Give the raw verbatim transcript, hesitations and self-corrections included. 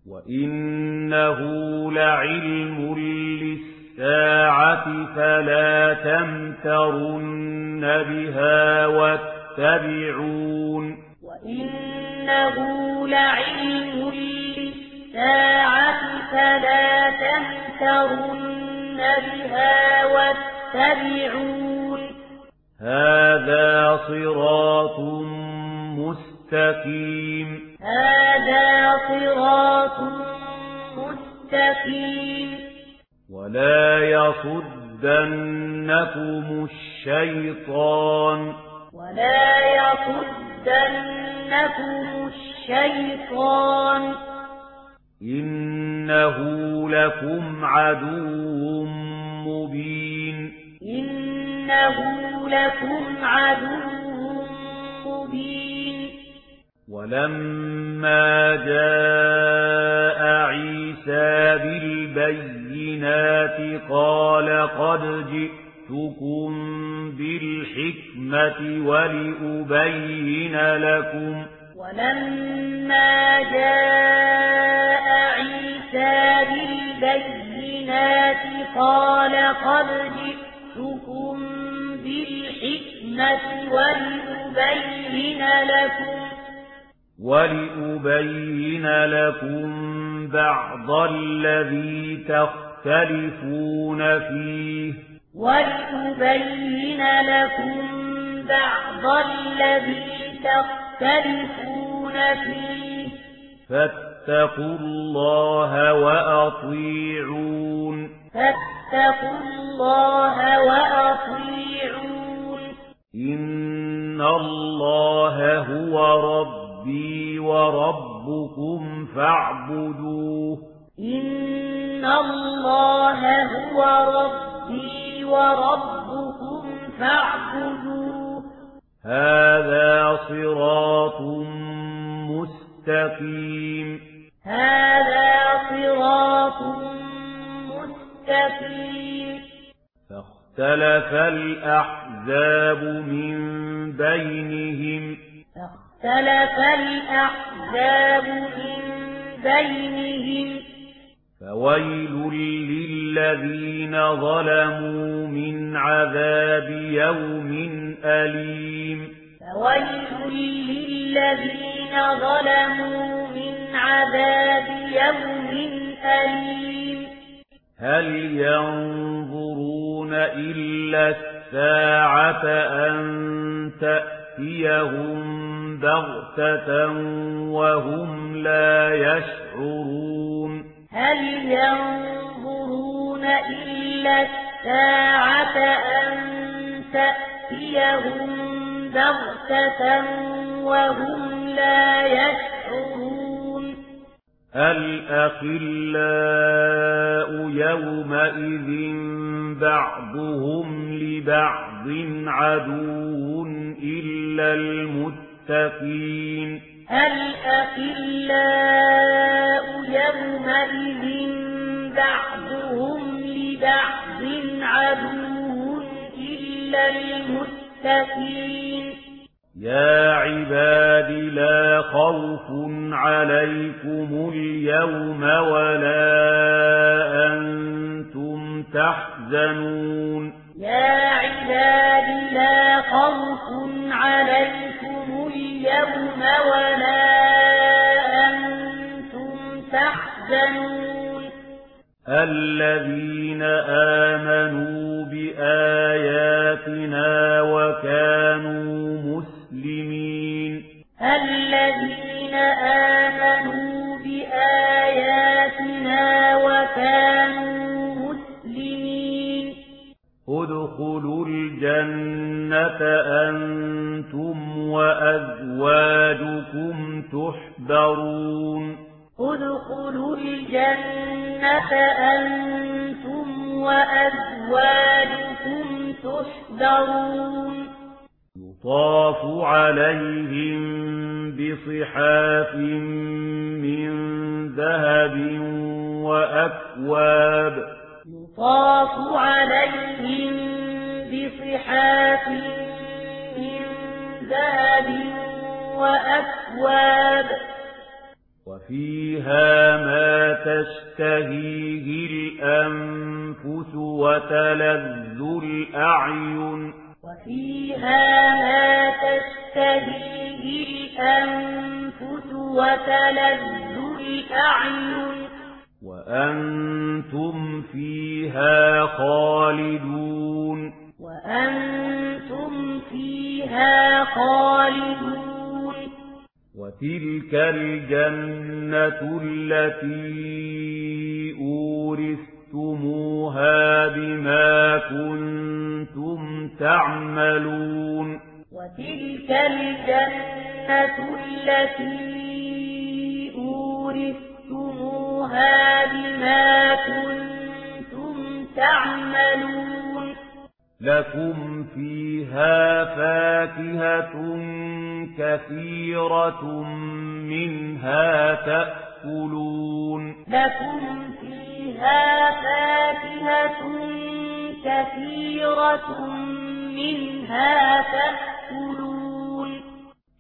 وإنه لعلم للساعة فلا تمترن بها واتبعون وإنه لعلم للساعة فلا تمترن بها واتبعون هذا صراط مستقيم هذا صراط مستقيم ولا يصدنكم الشيطان ولا يصدنكم الشيطان إنه لكم عدو مبين إنه لكم عدو مبين ولما جاء عيسى بالبينات قال قد جئتكم بالحكمة ولأبين لكم ولما جاء عيسى بالبينات قال قد جئتكم بالحكمة ولأبين لكم ولأبين لكم بعض الذي تختلفون فيه ولأبين لكم بعض الذي تختلفون فيه فاتقوا الله وأطيعون فاتقوا الله وأطيعون إن الله هو ربي وربكم فاعبدوه إن الله هو ربي وربكم فاعبدوه هذا صراط مستقيم هذا صراط مستقيم فاختلف الأحزاب من بينهم فاختلف الأحزاب من بينهم فويل للذين ظلموا من عذاب يوم أليم فويل للذين ظلموا من عذاب يوم أليم هل ينظرون إلا الساعة أن تأتيهم بغتة وهم لا يشعرون هل ينظرون إلا الساعة أن تأتيهم بغتة وهم لا يشعرون الأخلاء يومئذ بعضهم لبعض عدو إلا المتقين الأخلاء يومئذ بعضهم لبعض عدو إلا المتقين يا عباد لا خوف عليكم اليوم ولا أنتم تحزنون يا عباد لا خوف عليكم اليوم ولا أنتم تحزنون الذين آمنوا بآياتنا وكانوا مسلمين الذين آمنوا بآياتنا وكانوا مسلمين ادخلوا الجنة أنتم وأزواجكم تحبرون ادخلوا الجنة أنتم وأزواجكم تحبرون يطاف عليهم بصحاف من ذهب وأكواب يطاف عليهم بصحاف من ذهب وأكواب وفيها ما تشتهيه الأنفس وتلذ الأعين وفيها ما تشتهيه الأنفس وتلذ الأعين وأنتم فيها خالدون وأنتم فيها خالدون وتلك الجنة التي أورثتموها بما كنتم تعملون وتلك الجنة التي أورثتموها بما كنتم تعملون لكم فيها فاكهة كثيرة منها تأكلون لكم فيها فاكهة كثيرة منها تأكلون